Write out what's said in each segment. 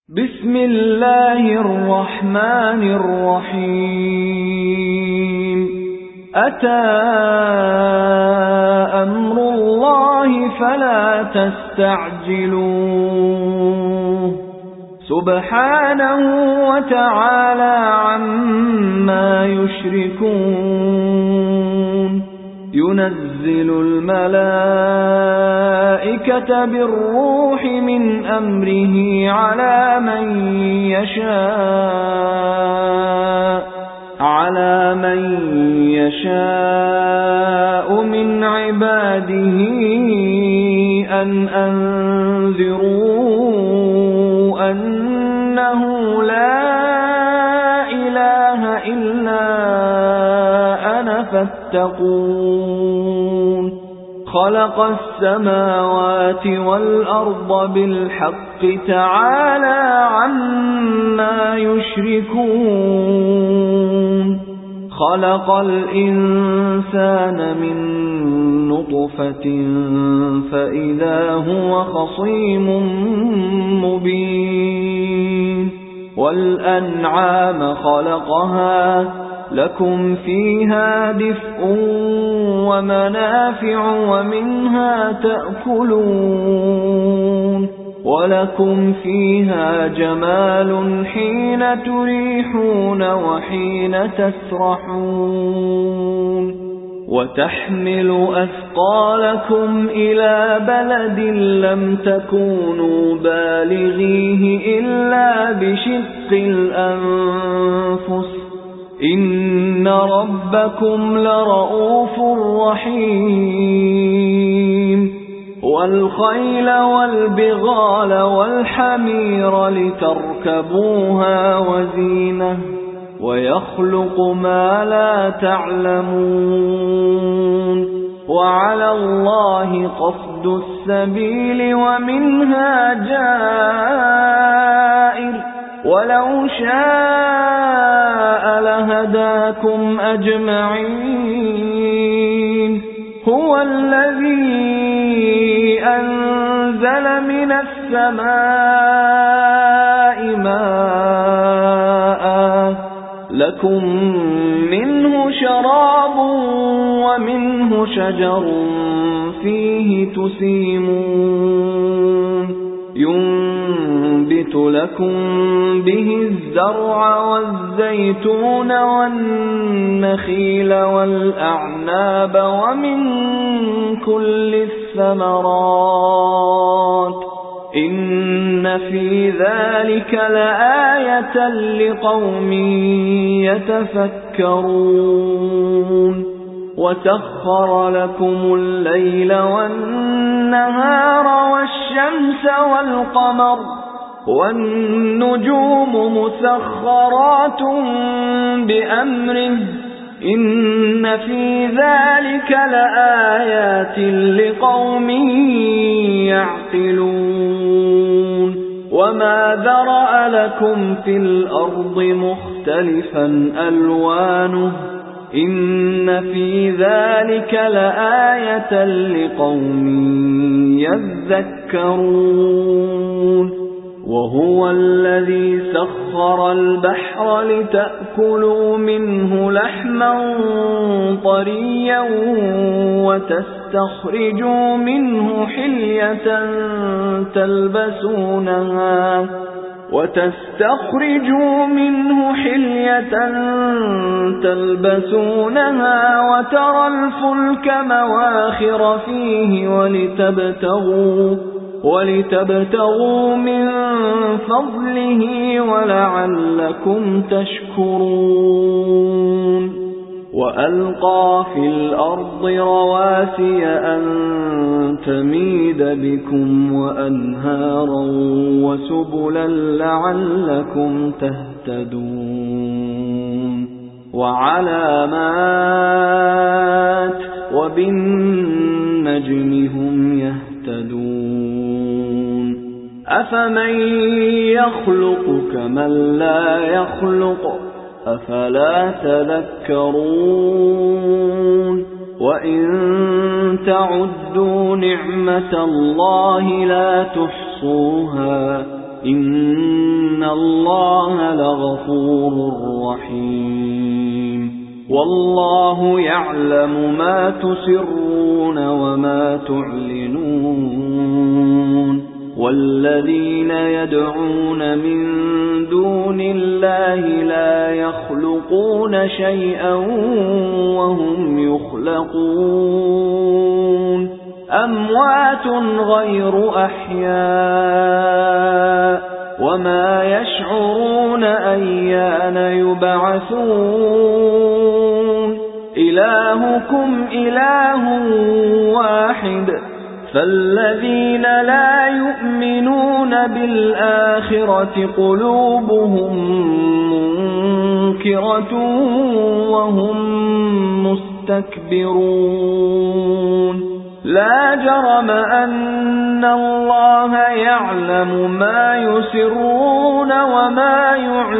بسم الله الرحمن الرحيم أتى أمر الله فلا تستعجلوه سبحانه وتعالى عما يشركون ينزل الملائكة بالروح من أمره على من يشاء من عباده أن أنذروا أنه لا إله إلا أنا فاتقون خلق السماوات والأرض بالحق تعالى عما يشركون خلق الإنسان من نطفة فإذا هو خصيم مبين والأنعام خلقها لكم فيها دفء ومنافع ومنها تأكلون ولكم فيها جمال حين تريحون وحين تسرحون وتحمل أثقالكم إلى بلد لم تكونوا بالغيه إلا بشق الأنفس إن ربكم لرؤوف رحيم والخيل والبغال والحمير لتركبوها وزينة ويخلق ما لا تعلمون وعلى الله قصد السبيل ومنها جائر ولو شاء لهداكم أجمعين هو الذي أنزل من السماء ماء لكم منه شراب ومنه شجر فيه تسيمون ينبت لكم به الزرع والزيتون والنخيل والأعناب ومن كل الثمرات إن في ذلك لآية لقوم يتفكرون وسخر لكم الليل والنهار والشمس والقمر والنجوم مسخرات بأمره إن في ذلك لآيات لقوم يعقلون وما ذرأ لكم في الأرض مختلفا ألوانه إن في ذلك لآية لقوم يذكرون وهو الذي سخر البحر لتأكلوا منه لحما طريا وتستخرجوا منه حلية تلبسونها وترى الفلك مواخر فيه ولتبتغوا من فضله ولعلكم تشكرون وألقى في الأرض رواسي أن تميد بكم وأنهارا وسبلا لعلكم تهتدون وعلامات وبالنجم هم يهتدون أفمن يخلق كمن لا يخلق أفلا تذكرون وإن تعدوا نعمة الله لا تحصوها إن إِنَّ اللَّهَ لَغَفُورٌ رَّحِيمٌ وَاللَّهُ يَعْلَمُ مَا تُسِرُّونَ وَمَا تُعْلِنُونَ وَالَّذِينَ يَدْعُونَ مِن دُونِ اللَّهِ لَا يَخْلُقُونَ شَيْئًا وَهُمْ يُخْلَقُونَ أَمْوَاتٌ غَيْرُ أَحْيَاءٍ وَمَا يَشْعُرُونَ أَيَّانَ يُبْعَثُونَ إِلَٰهُكُمْ إِلَٰهٌ وَاحِدٌ فَالَّذِينَ لَا يُؤْمِنُونَ بِالْآخِرَةِ قُلُوبُهُم مُّنكِرَةٌ وَهُم مُّسْتَكْبِرُونَ لا جرم أن الله يعلم ما يسرون وما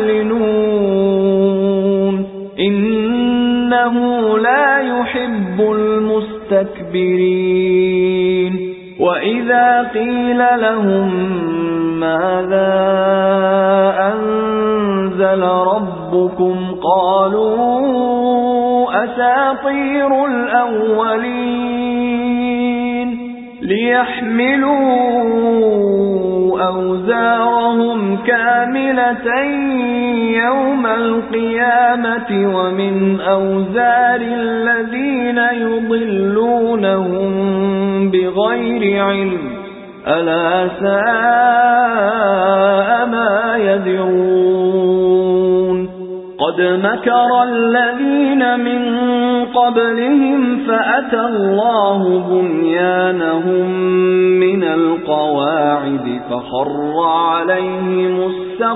يعلنون إنه لا يحب المستكبرين وإذا قيل لهم ماذا أنزل ربكم قالوا أساطير الأولين ليحملوا أوزارهم كاملة يوم القيامة ومن أوزار الذين يضلونهم بغير علم ألا ساء ما يذرون قد مكر الذين من قبلهم فأتى الله بنيانهم من القواعد فخر عليهم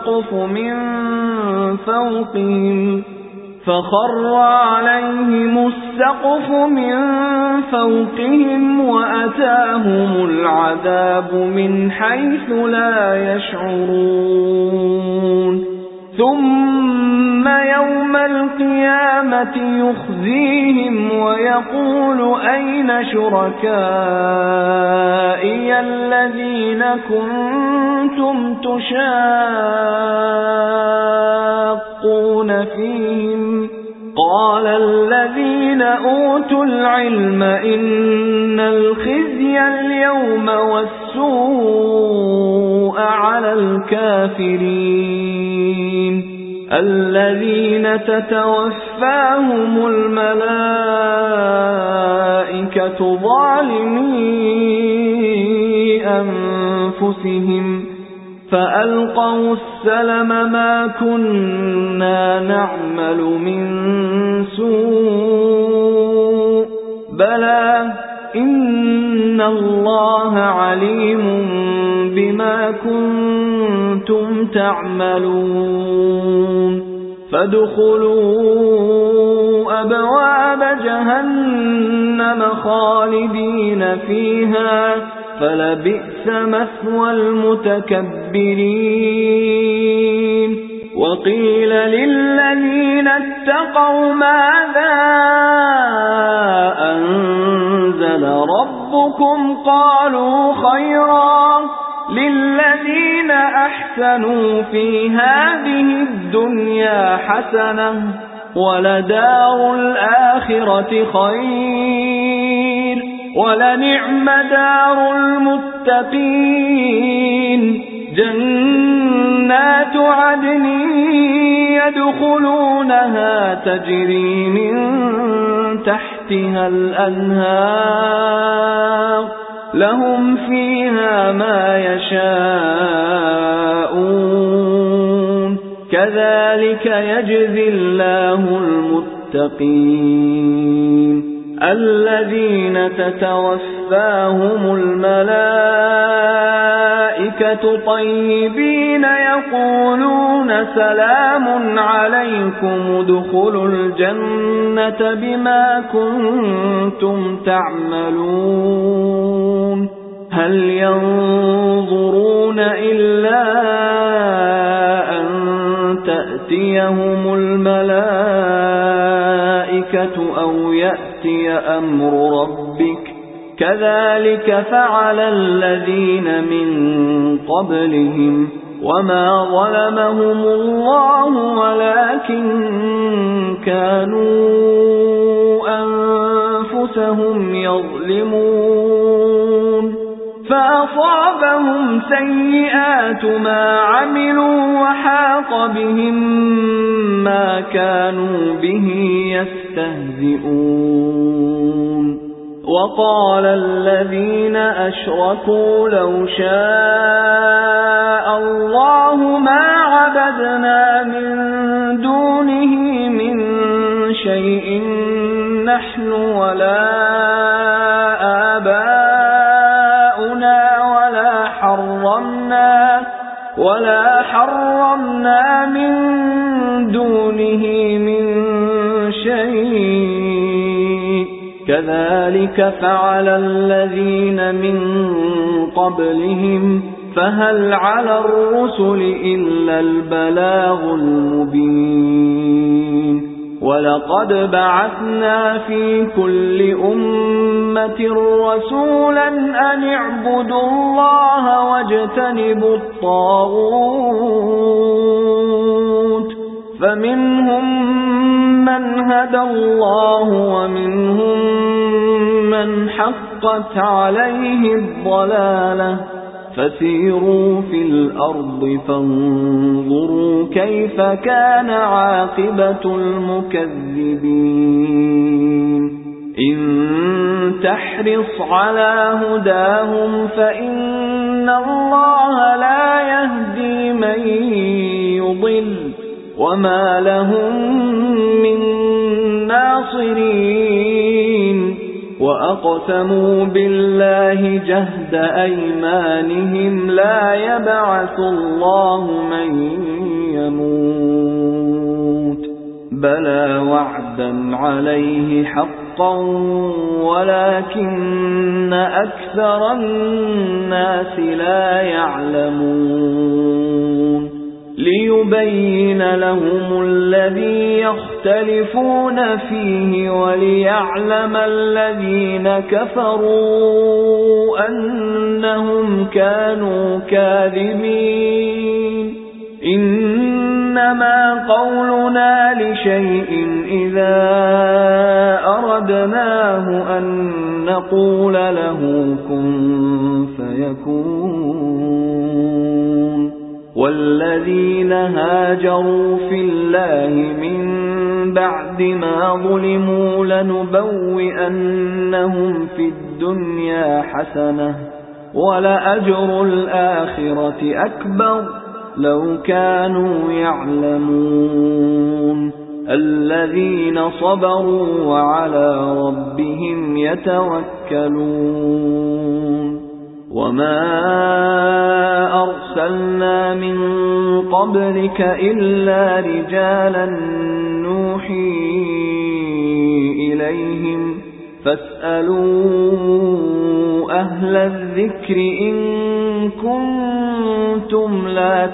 السقف من فوقهم وأتاهم العذاب من حيث لا يشعرون ثم يوم القيامة يخزيهم ويقول أين شركائي الذين كنتم تشاقون فيهم قال الذين أوتوا العلم إن الخزي اليوم والسوء على الكافرين الذين تتوفاهم الملائكة ظالمي أنفسهم فألقوا السلم ما كنا نعمل من سوء بلى إن الله عليم بما كنتم تعملون فادخلوا أبواب جهنم خالدين فيها فلبئس مثوى المتكبرين وقيل للذين اتقوا ماذا أنزل ربكم قالوا خيرا للذين أحسنوا في هذه الدنيا حسنة ولدار الآخرة خير ولنعم دار المتقين جنات عدن يدخلونها تجري من تحتها الأنهار لهم فيها ما يشاءون كذلك يجزي الله المتقين الذين تتوفاهم الملائكة طيبين يقولون سلام عليكم ادخلوا الجنة بما كنتم تعملون هل ينظرون إلا أن تأتيهم الملائكة أو يأتي أمر ربك كذلك فعل الذين من قبلهم وما ظلمهم الله ولكن كانوا أنفسهم يظلمون فأصابهم سيئات ما عملوا وحاق بهم ما كانوا به يستهزئون وقال الذين أشركوا لو شاء الله ما عبدنا من دونه من شيء نحن ولا آباؤنا ولا حرمنا من دونه من شيء كذلك فعل الذين من قبلهم فهل على الرسل إلا البلاغ المبين ولقد بعثنا في كل أمة رسولا أن اعبدوا الله واجتنبوا الطاغوت فمنهم من هدى الله ومنهم من حقت عليه الضلالة فسيروا في الأرض فانظروا كيف كان عاقبة المكذبين إن تحرص على هداهم فإن الله لا يهدي من يضل وما لهم من ناصرين وأقسموا بالله جهد أيمانهم لا يبعث الله من يموت بلى وعدا عليه حقا ولكن أكثر الناس لا يعلمون ليبين لهم الذي يختلفون فيه وليعلم الذين كفروا أنهم كانوا كاذبين إنما قولنا لشيء إذا أردناه أن نقول له كن فيكون والذين هاجروا في الله من بعد ما ظلموا لنبوئنهم في الدنيا حسنة ولأجر الآخرة أكبر لو كانوا يعلمون الذين صبروا وعلى ربهم يتوكلون وما أرسلنا من قبلك إلا رجالا نوحي إليهم فاسألوا أهل الذكر إن كنتم لا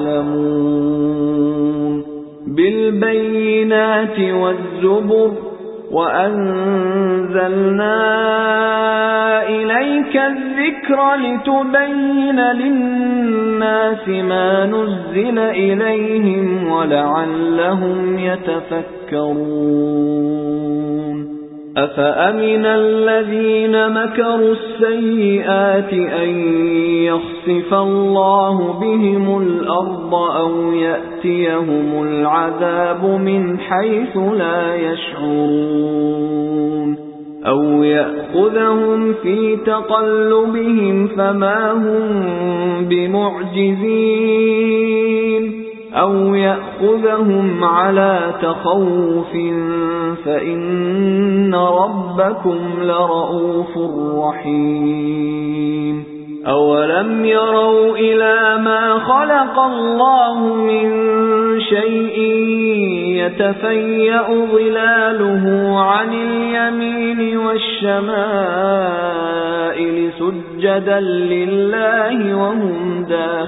تعلمون بالبينات والزبر وأنزلنا إليك الذكر لتبين للناس ما نزل إليهم ولعلهم يتفكرون أفأمن الذين مكروا السيئات أن يخسف الله بهم الأرض أو يأتيهم العذاب من حيث لا يشعرون أو يأخذهم في تقلبهم فما هم بمعجزين أو يأخذهم على تخوف فإن ربكم لرؤوف رحيم أولم يروا إلى ما خلق الله من شيء يتفيأ ظلاله عن اليمين والشمائل سجدا لله وهم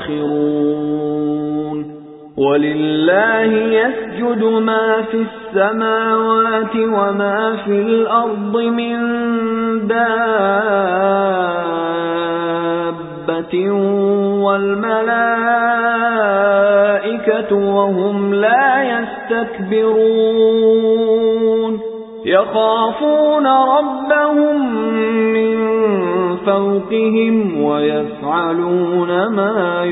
داخرون ولله يسجد ما في السماوات وما في الأرض من دابة وَالْمَلَائِكَةُ وَهُمْ لَا يَسْتَكْبِرُونَ يَخَافُونَ رَبَّهُم مِّن فَوْقِهِمْ وَيَفْعَلُونَ مَا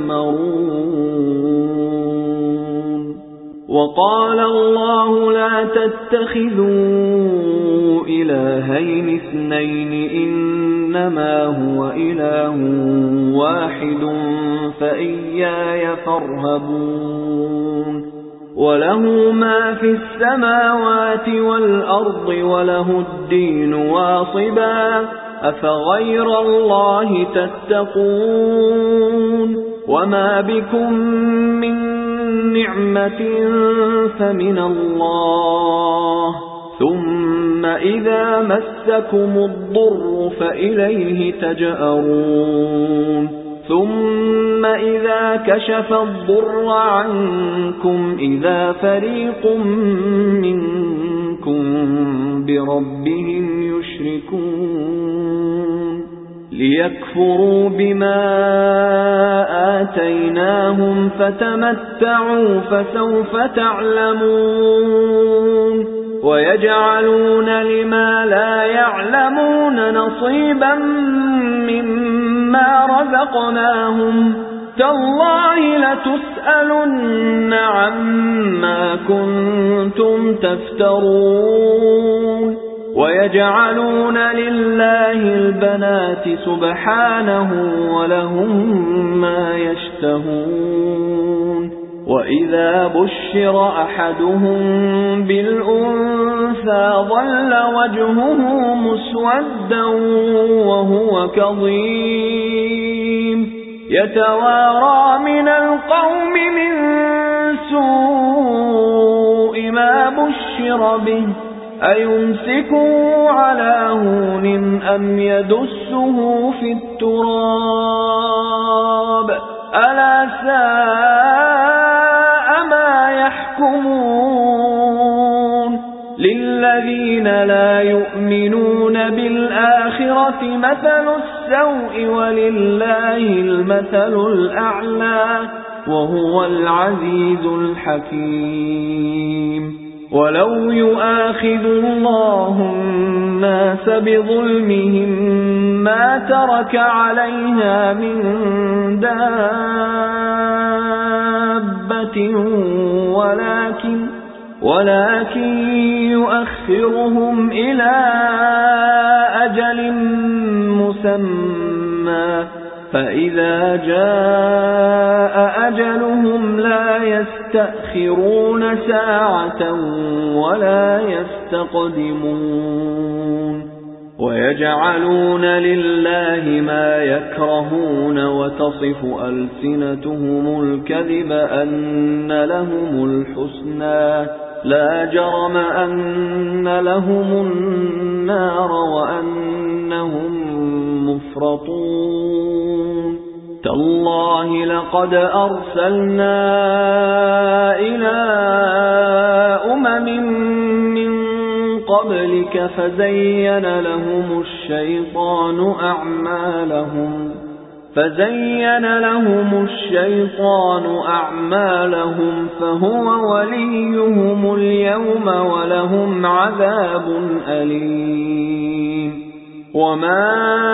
يُؤْمَرُونَ وَقَالَ اللَّهُ لَا تَتَّخِذُوا إِلَٰهَيْنِ اثْنَيْنِ إِنَّمَا هُوَ إِلَٰهٌ وَاحِدٌ فَإِيَّايَ فَارْهَبُونِ وَلَهُ مَا فِي السَّمَاوَاتِ وَالْأَرْضِ وَلَهُ الدِّينُ وَاصِبًا أَفَغَيْرَ اللَّهِ تَتَّقُونَ وَمَا بِكُم مِّن نِّعْمَةٍ فَمِنَ اللَّهِ ثُمَّ إِذَا مَسَّكُمُ الضُّرُّ فَإِلَيْهِ تَجْأَرُونَ ثُمَّ إِذَا كَشَفَ الضُّرَّ عَنكُمْ إِذَا فَرِيقٌ مِّنكُم بِرَبِّهِمْ يُشْرِكُونَ لِيَكْفُرُوا بِمَا آتَيْنَاهُمْ فَتَمَتَّعُوا فَسَوْفَ تَعْلَمُونَ وَيَجْعَلُونَ لِمَا لَا يَعْلَمُونَ نَصِيبًا مِّمَّا رَزَقْنَاهُمْ تَاللَّهِ لَتُسْأَلُنَّ عَمَّا كُنتُمْ تَفْتَرُونَ وَيَجْعَلُونَ لِلَّهِ الْبَنَاتِ سُبْحَانَهُ وَلَهُم مَّا يَشْتَهُونَ وَإِذَا بُشِّرَ أَحَدُهُم بِالْأُنثَىٰ ظَلَّ وَجْهُهُ مُسْوَدًّا وَهُوَ كَظِيمٌ يَتَوَارَىٰ مِنَ الْقَوْمِ مِن سُوءِ مَا بُشِّرَ بِهِ أَيُمْسِكُهُ عَلَىٰ هُونٍ أَمْ يَدُسُّهُ فِي التُّرَابِ أَلَا سَاءَ مَا يَحْكُمُونَ لِلَّذِينَ لَا يُؤْمِنُونَ بِالْآخِرَةِ مَثَلُ السَّوْءِ وَلِلَّهِ الْمَثَلُ الْأَعْلَى وَهُوَ الْعَزِيزُ الْحَكِيمُ وَلَوْ يُؤَاخِذُ اللَّهُ النَّاسَ بِظُلْمِهِم مَّا تَرَكَ عَلَيْهَا مِن دَابَّةٍ ولكن يؤخرهم إلى أجل مسمى فإذا جاء أجلهم لا يستأخرون ساعة ولا يستقدمون ويجعلون لله ما يكرهون وتصف ألسنتهم الكذب أن لهم الحسنى لا جرم أن لهم النار وأنهم مفرطون تالله لقد أرسلنا إلى قبلك فزين لهم الشيطان أعمالهم فهو وليهم اليوم ولهم عذاب أليم وما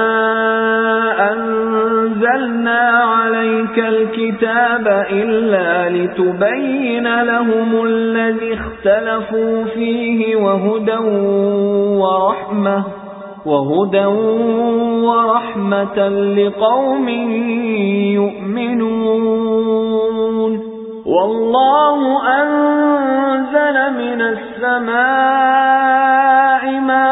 أنزلنا عليك الكتاب إلا لتبين لهم الذي اختلفوا فيه وهدى ورحمة لقوم يؤمنون والله أنزل من السماء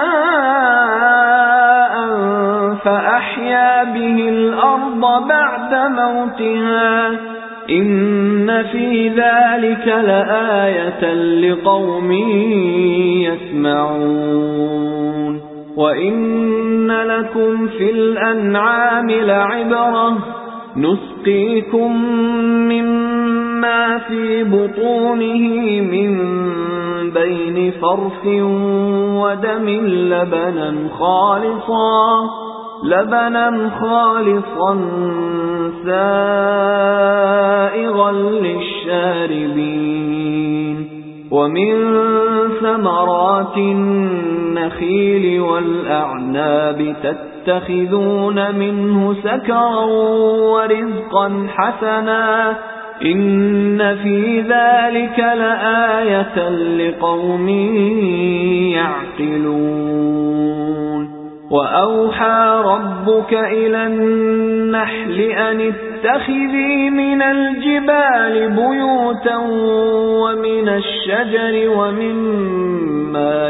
ماء فأحيا به الأرض بعد موتها إن في ذلك لآية لقوم يسمعون وإن لكم في الأنعام لعبرة نسقيكم مما في بطونه من بين فرث ودم لبنا لبنا خالصا سائغا للشاربين ومن ثمرات النخيل والأعناب تتخذون منه سكرا ورزقا حسنا إن في ذلك لآية لقوم يعقلون وأوحى ربك إلى النحل أن اتخذي من الجبال بيوتا ومن الشجر ومما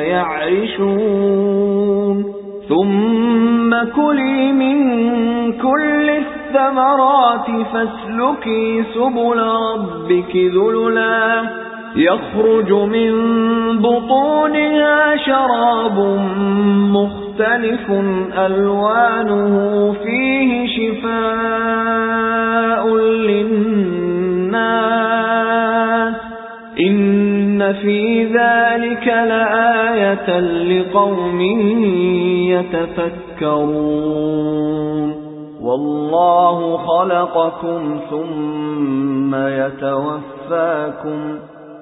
يعرشون ثم كلي من كل الثمرات فاسلكي سبل ربك ذللا يخرج من بطونها شراب مختلف ألوانه فيه شفاء للناس إن في ذلك لآية لقوم يتفكرون والله خلقكم ثم يتوفاكم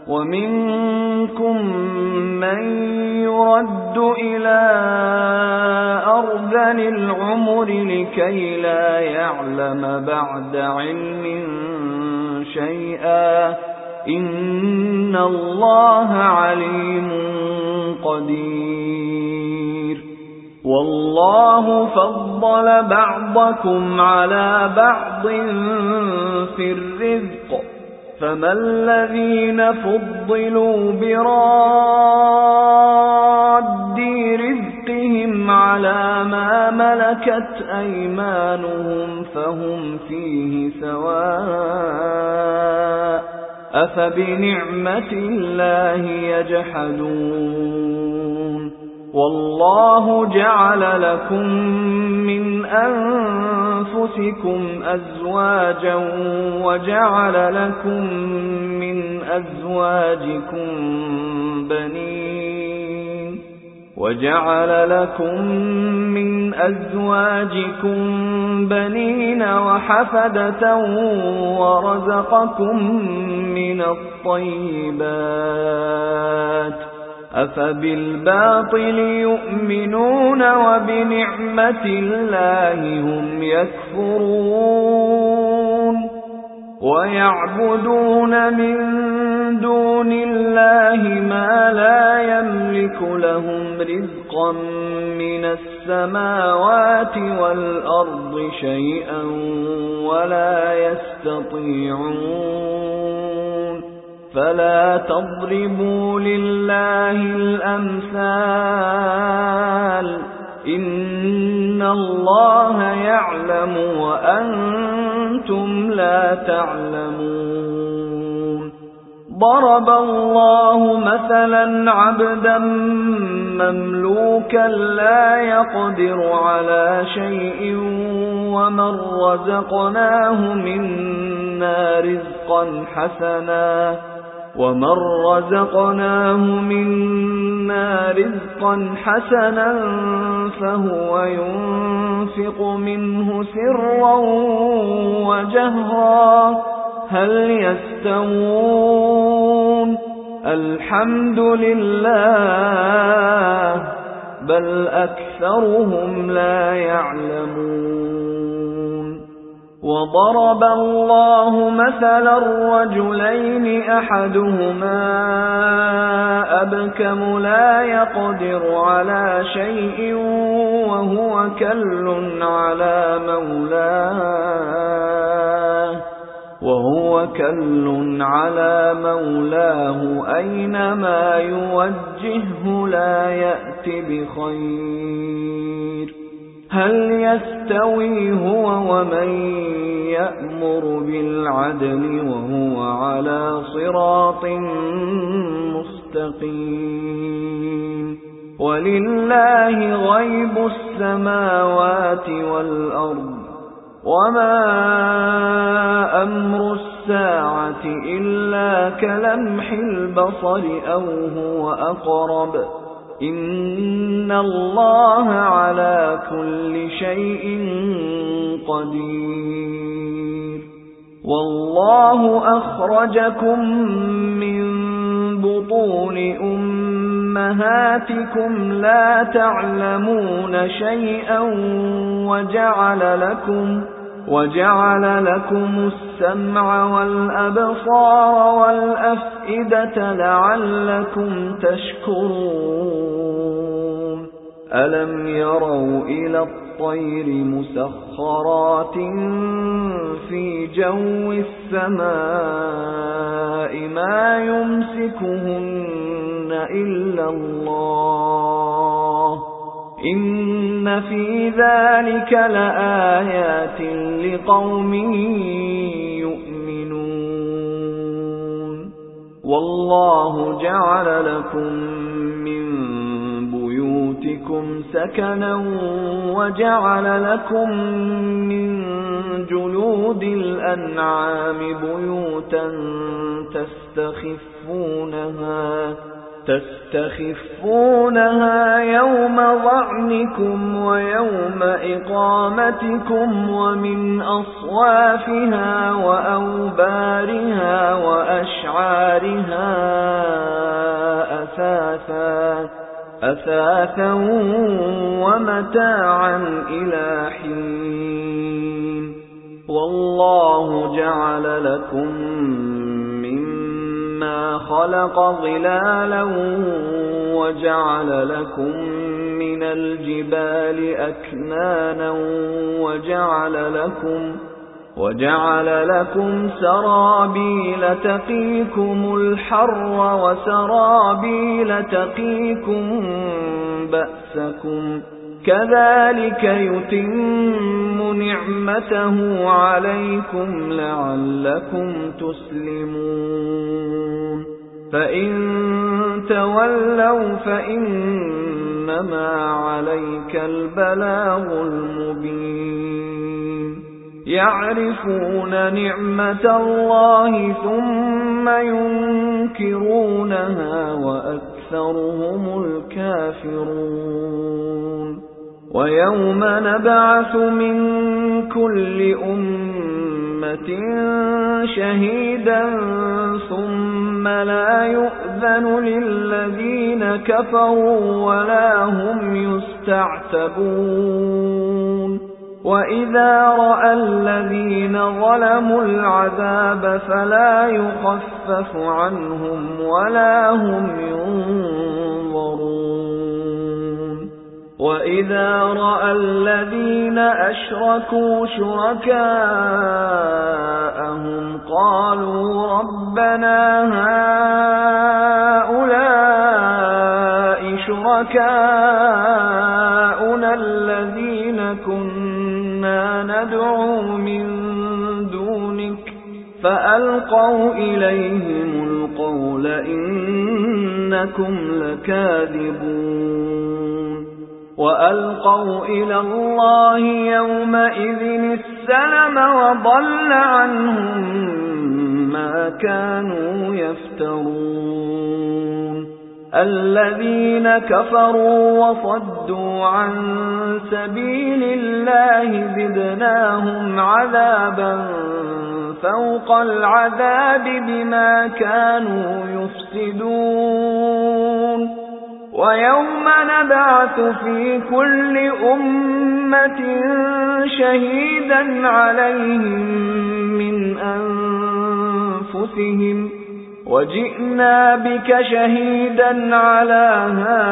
ومنكم من يرد إلى أرذل العمر لكي لا يعلم بعد علم شيئا إن الله عليم قدير والله فضل بعضكم على بعض في الرزق فما الذين فضلوا براد رزقهم على ما ملكت أيمانهم فهم فيه سواء أفبنعمة الله يجحدون والله جعل لكم من أنفسكم أزواجا وجعل لكم من أزواجكم بنين وحفدة ورزقكم من الطيبات أفبالباطل يؤمنون وبنعمة الله هم يكفرون ويعبدون من دون الله ما لا يملك لهم رزقا من السماوات والأرض شيئا ولا يستطيعون فلا تضربوا لله الأمثال إن الله يعلم وأنتم لا تعلمون ضرب الله مثلا عبدا مملوكا لا يقدر على شيء ومن رزقناه منا رزقا حسنا فهو ينفق منه سرا وجهرا هل يستوون الحمد لله بل أكثرهم لا يعلمون وضرب الله مثلا رجلين أحدهما أبكم لا يقدر على شيء وهو كل على مولاه أينما يوجهه لا يأت بخير هل يستوي هو ومن يأمر بالعدل وهو على صراط مستقيم ولله غيب السماوات والأرض وما أمر الساعة إلا كلمح البصر أو هو أقرب إن الله على كل شيء قدير والله أخرجكم من بطون أمهاتكم لا تعلمون شيئا وجعل لكم السمع والأبصار والأفئدة لعلكم تشكرون ألم يروا إلى الطير مسخرات في جو السماء ما يمسكهن إلا الله إن في ذلك لآيات لقوم يؤمنون والله جعل لكم من بيوتكم سكنا وجعل لكم من جلود الأنعام بيوتا تستخفونها يوم ظعنكم ويوم إقامتكم ومن أصوافها وأوبارها وأشعارها أثاثا ومتاعا إلى حين والله جعل لكم مما خلق ظلالا وجعل لكم من الجبال أكنانا وجعل لكم سرابيل تقيكم الحر وسرابيل تقيكم بأسكم كذلك يتم نعمته عليكم لعلكم تسلمون فإن تولوا فإنما عليك البلاغ المبين يعرفون نعمة الله ثم ينكرونها وأكثرهم الكافرون ويوم نبعث من كل أمة شهيدا ثم لا يؤذن للذين كفروا ولا هم يستعتبون وإذا رأى الذين ظلموا العذاب فلا يخفف عنهم ولا هم ينظرون وإذا رأى الذين أشركوا شركاءهم قالوا ربنا هؤلاء شركاؤنا الذين كنا ندعو من دونك فألقوا إليهم القول إنكم لكاذبون وألقوا إلى الله يومئذ السلم وضل عنهم ما كانوا يفترون الذين كفروا وصدوا عن سبيل الله زدناهم عذابا فوق العذاب بما كانوا يفسدون ويوم نبعث في كل أمة شهيدا عليهم من أنفسهم وجئنا بك شهيدا على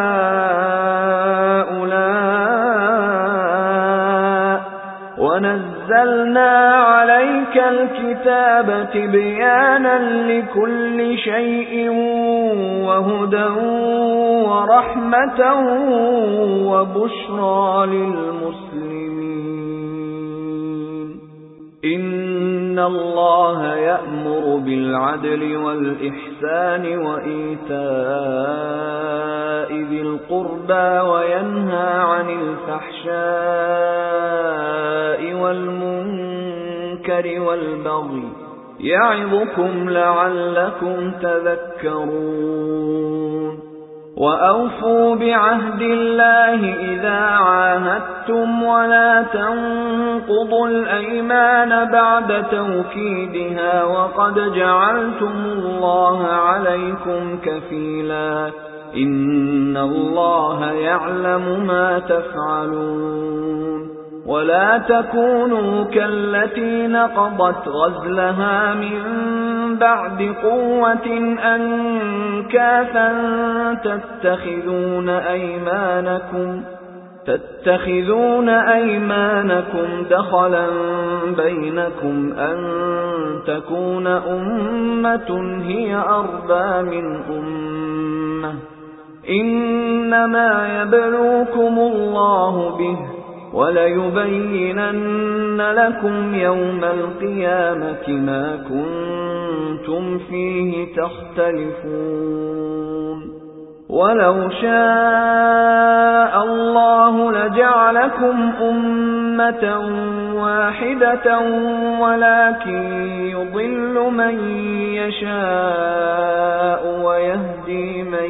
هؤلاء ونزلنا عليك الكتاب تبيانا لكل شيء وهدى ورحمة وبشرى للمسلمين إن الله يأمر بالعدل والإحسان وإيتاء ذي القربى وينهى عن الفحشاء والمنكر والبغي يعظكم لعلكم تذكرون وأوفوا بعهد الله إذا عاهدتم ولا تنقضوا الأيمان بعد توكيدها وقد جعلتم الله عليكم كفيلا إن الله يعلم ما تفعلون ولا تكونوا كالتي نقضت غزلها من بعد قوة أنكاثا تتخذون أيمانكم دخلا بينكم أن تكون أمة هي أربى من أمة إنما يبلوكم الله به وَلَيُبَيِّنَنَّ لَكُمْ يَوْمَ الْقِيَامَةِ مَا كُنتُمْ فِيهِ تَخْتَلِفُونَ وَلَوْ شَاءَ اللَّهُ لَجَعَلَكُمْ أُمَّةً وَاحِدَةً وَلَكِن يُضِلُّ مَن يَشَاءُ وَيَهْدِي مَن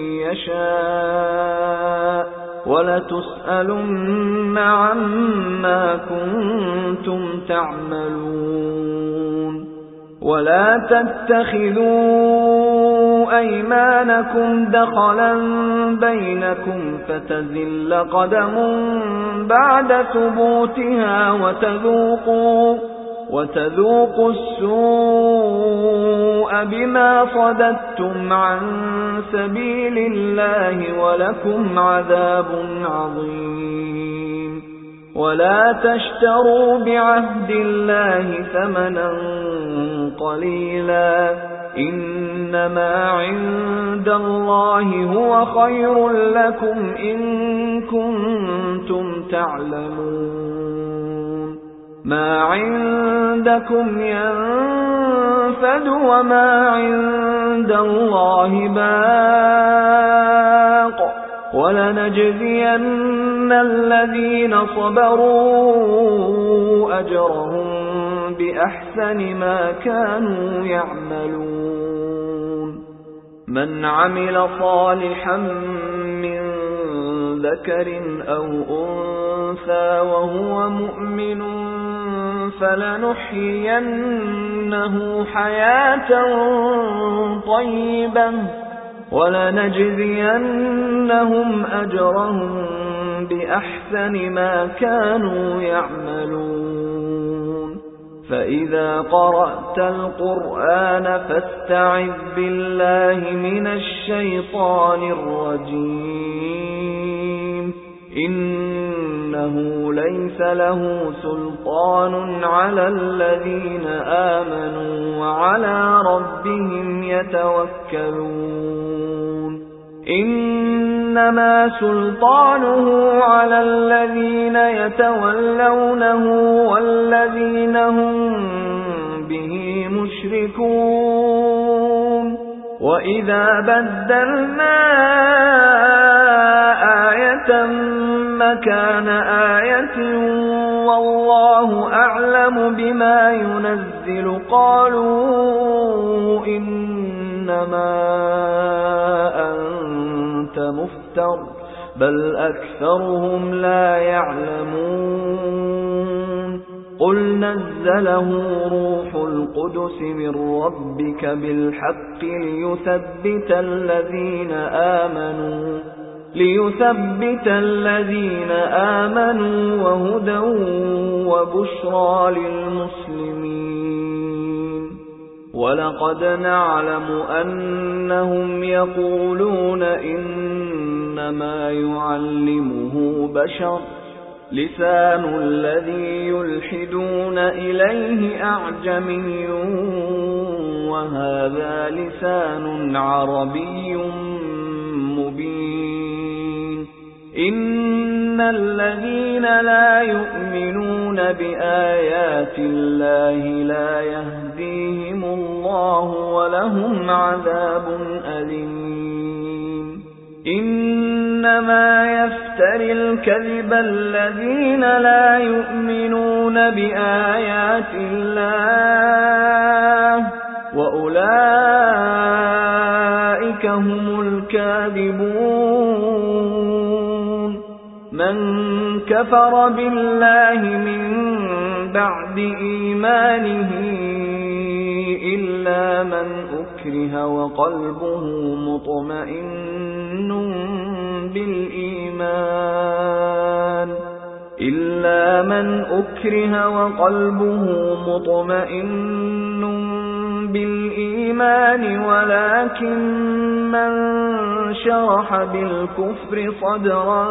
يَشَاءُ وَلَتُسْأَلُنَّ عَمَّا كُنتُمْ تَعْمَلُونَ وَلَا تَتَّخِذُوا أَيْمَانَكُمْ دَخَلًا بَيْنَكُمْ فَتَزِلَّ قَدَمٌ بَعْدَ ثُبُوتِهَا وتذوقوا السوء بما صددتم عن سبيل الله ولكم عذاب عظيم ولا تشتروا بعهد الله ثمنا قليلا إنما عند الله هو خير لكم إن كنتم تعلمون ما عندكم ينفد وما عند الله باق ولنجزين الذين صبروا أجرهم بأحسن ما كانوا يعملون من عمل صالحا من ذكر أو أنثى وهو مؤمن فلنحيينه حياة طيبة ولنجزينهم أجرهم بأحسن ما كانوا يعملون فإذا قرأت القرآن فاستعذ بالله من الشيطان الرجيم إنه ليس له سلطان على الذين آمنوا وعلى ربهم يتوكلون إنما سلطانه على الذين يتولونه والذين هم به مشركون وإذا بدلنا آية مكان آية والله أعلم بما ينزل قالوا إنما أنت مفتر بل أكثرهم لا يعلمون قل نزله روح القدس من ربك بالحق ليثبت الذين آمنوا وهدى وبشرى للمسلمين ولقد نعلم أنهم يقولون إنما يعلمه بشر لسان الذي يلحدون إليه أعجمي وهذا لسان عربي مبين إن الذين لا يؤمنون بآيات الله لا يهديهم الله ولهم عذاب أليم إنما يفتري الكذب الذين لا يؤمنون بآيات الله وأولئك هم الكاذبون الكاذبون من كفر بالله من بعد إيمانه إلا من أكره وقلبه مطمئن بالإيمان ولكن من شرح بالكفر صدرا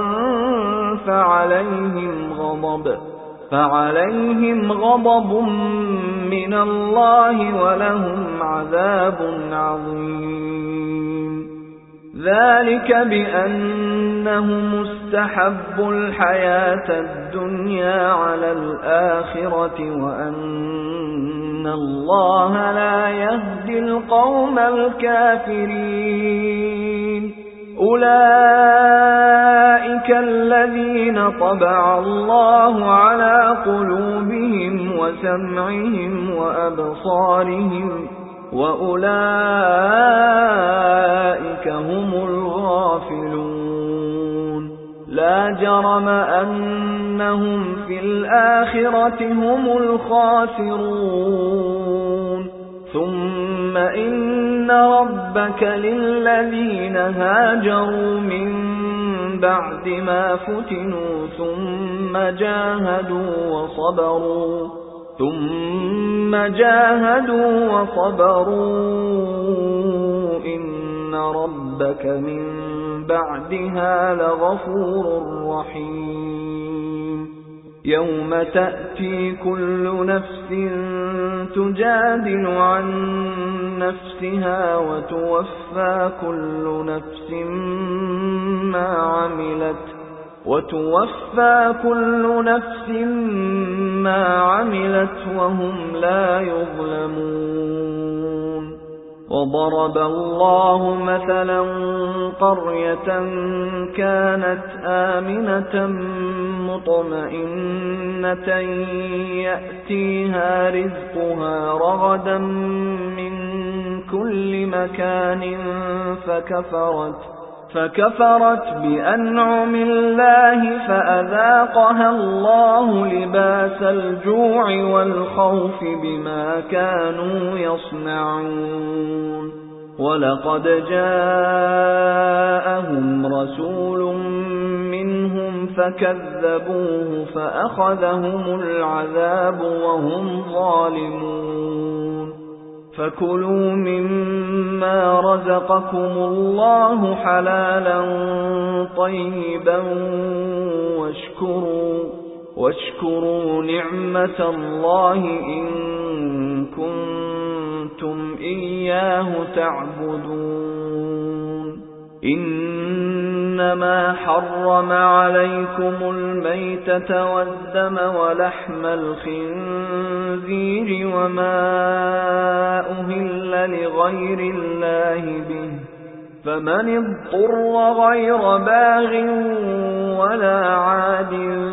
فعليهم غضب من الله ولهم عذاب عظيم ذلك بأنهم استحبوا الحياة الدنيا على الآخرة وأن الله لا يهدي القوم الكافرين أولئك الذين طبع الله على قلوبهم وسمعهم وأبصارهم وأولئك هم الغافلون لا جرم أنهم في الآخرة هم الخاسرون ثم إن ربك للذين هاجروا من بعد ما فتنوا ثم جاهدوا وصبروا إن ربك من بعدها لغفور رحيم يوم تأتي كل نفس تجادل عن نفسها وتوفى كل نفس ما عملت وهم لا يظلمون وضرب الله مثلا قرية كانت آمنة مطمئنة يأتيها رزقها رغدا من كل مكان فكفرت بأنعم الله فأذاقها الله لباس الجوع والخوف بما كانوا يصنعون ولقد جاءهم رسول منهم فكذبوه فأخذهم العذاب وهم ظالمون فكلوا مما رزقكم الله حلالا طيبا واشكروا نعمة الله إن كنتم إياه تعبدون إنما حرم عليكم الميتة والدم ولحم الخنزير وما أهل لغير الله به فمن اضطر غير باغ ولا عاد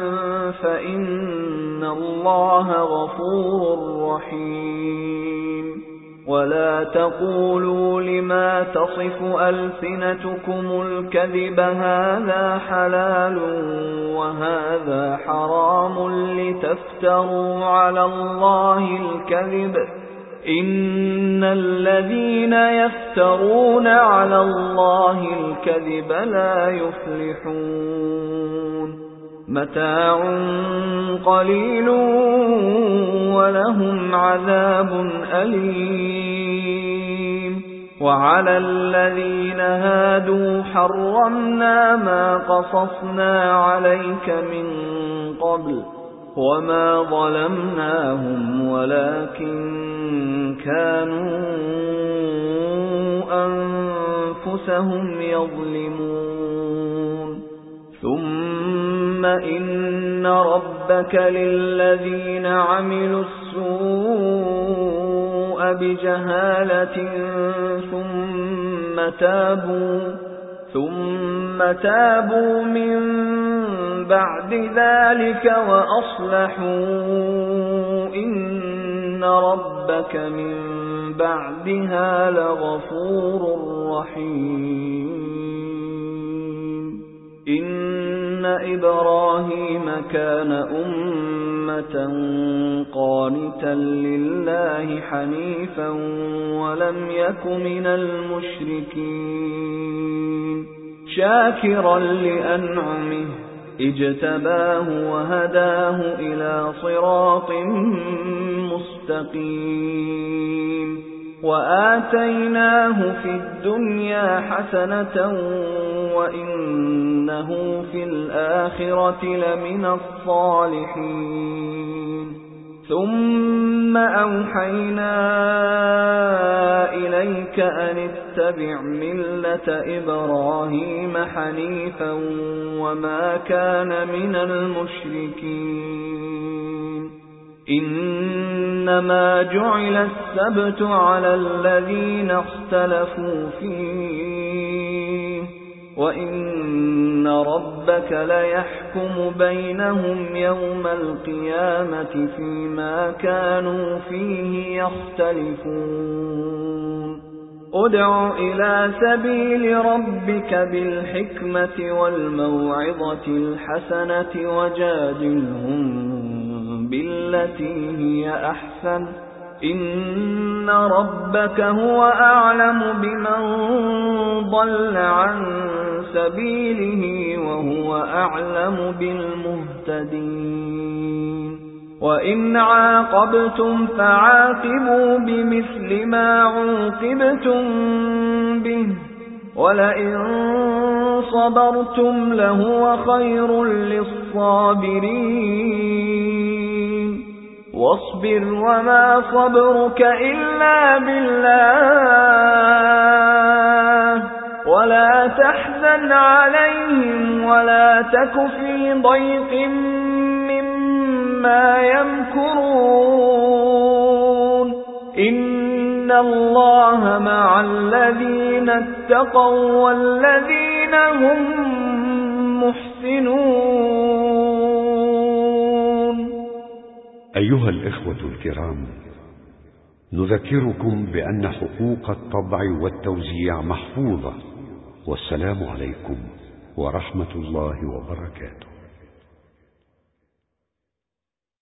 فإن الله غفور رحيم ولا تقولوا لما تصف ألسنتكم الكذب هذا حلال وهذا حرام لتفتروا على الله الكذب إن الذين يفترون على الله الكذب لا يفلحون متاع قليل ولهم عذاب أليم وعلى الذين هادوا حرمنا ما قصصنا عليك من قبل وما ظلمناهم ولكن كانوا أنفسهم يظلمون ثم إن ربك للذين عملوا السوء بجهالة ثم تابوا من بعد ذلك وأصلحوا إن ربك من بعدها لغفور رحيم إبراهيم كان أمة قانتا لله حنيفا ولم يك من المشركين شاكرا لأنعمه اجتباه وهداه إلى صراط مستقيم وآتيناه في الدنيا حسنة وإنه في الآخرة لمن الصالحين ثم أوحينا إليك أن اتبع ملة إبراهيم حنيفا وما كان من المشركين إنما جعل السبت على الذين اختلفوا فيه وإن ربك ليحكم بينهم يوم القيامة فيما كانوا فيه يختلفون ادع إلى سبيل ربك بالحكمة والموعظة الحسنة وجادلهم بالتي هي أحسن إن ربك هو أعلم بمن ضل عن سبيله وهو أعلم بالمهتدين وإن عاقبتم فعاقبوا بمثل ما عوقبتم به ولئن صبرتم لهو خير للصابرين واصبر وما صبرك إلا بالله ولا تحزن عليهم ولا تك في ضيق مما يمكرون إن الله مع الذين اتقوا والذين هم محسنون. أيها الإخوة الكرام، نذكركم بأن حقوق الطبع والتوزيع محفوظة، والسلام عليكم ورحمة الله وبركاته.